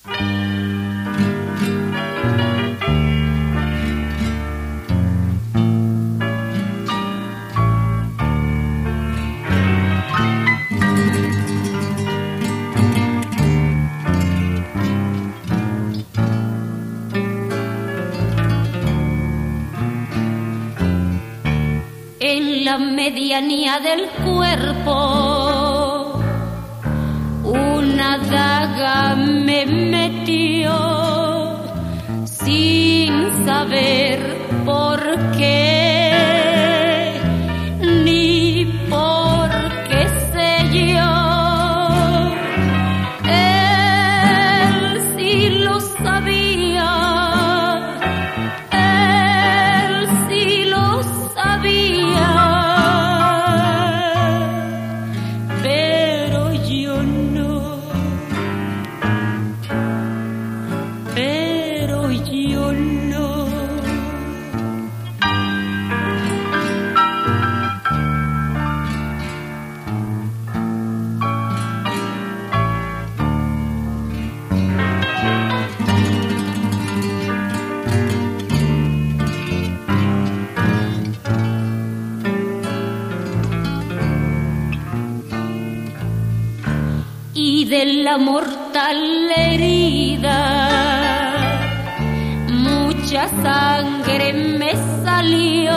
En la medianía del cuerpo una daga me metió sin saber por qué ni por qué sé yo. Él sí lo sabía, él sí lo sabía. Pero yo no. Y de la mortal herida mucha sangre me salió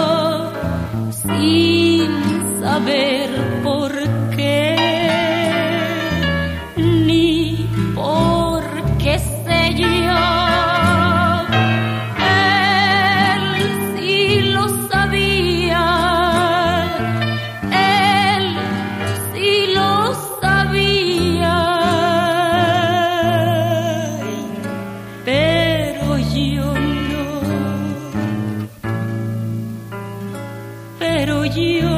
sin saber por qué ni por qué sé yo. Él sí lo sabía, él sí lo sabía, pero yo no, pero yo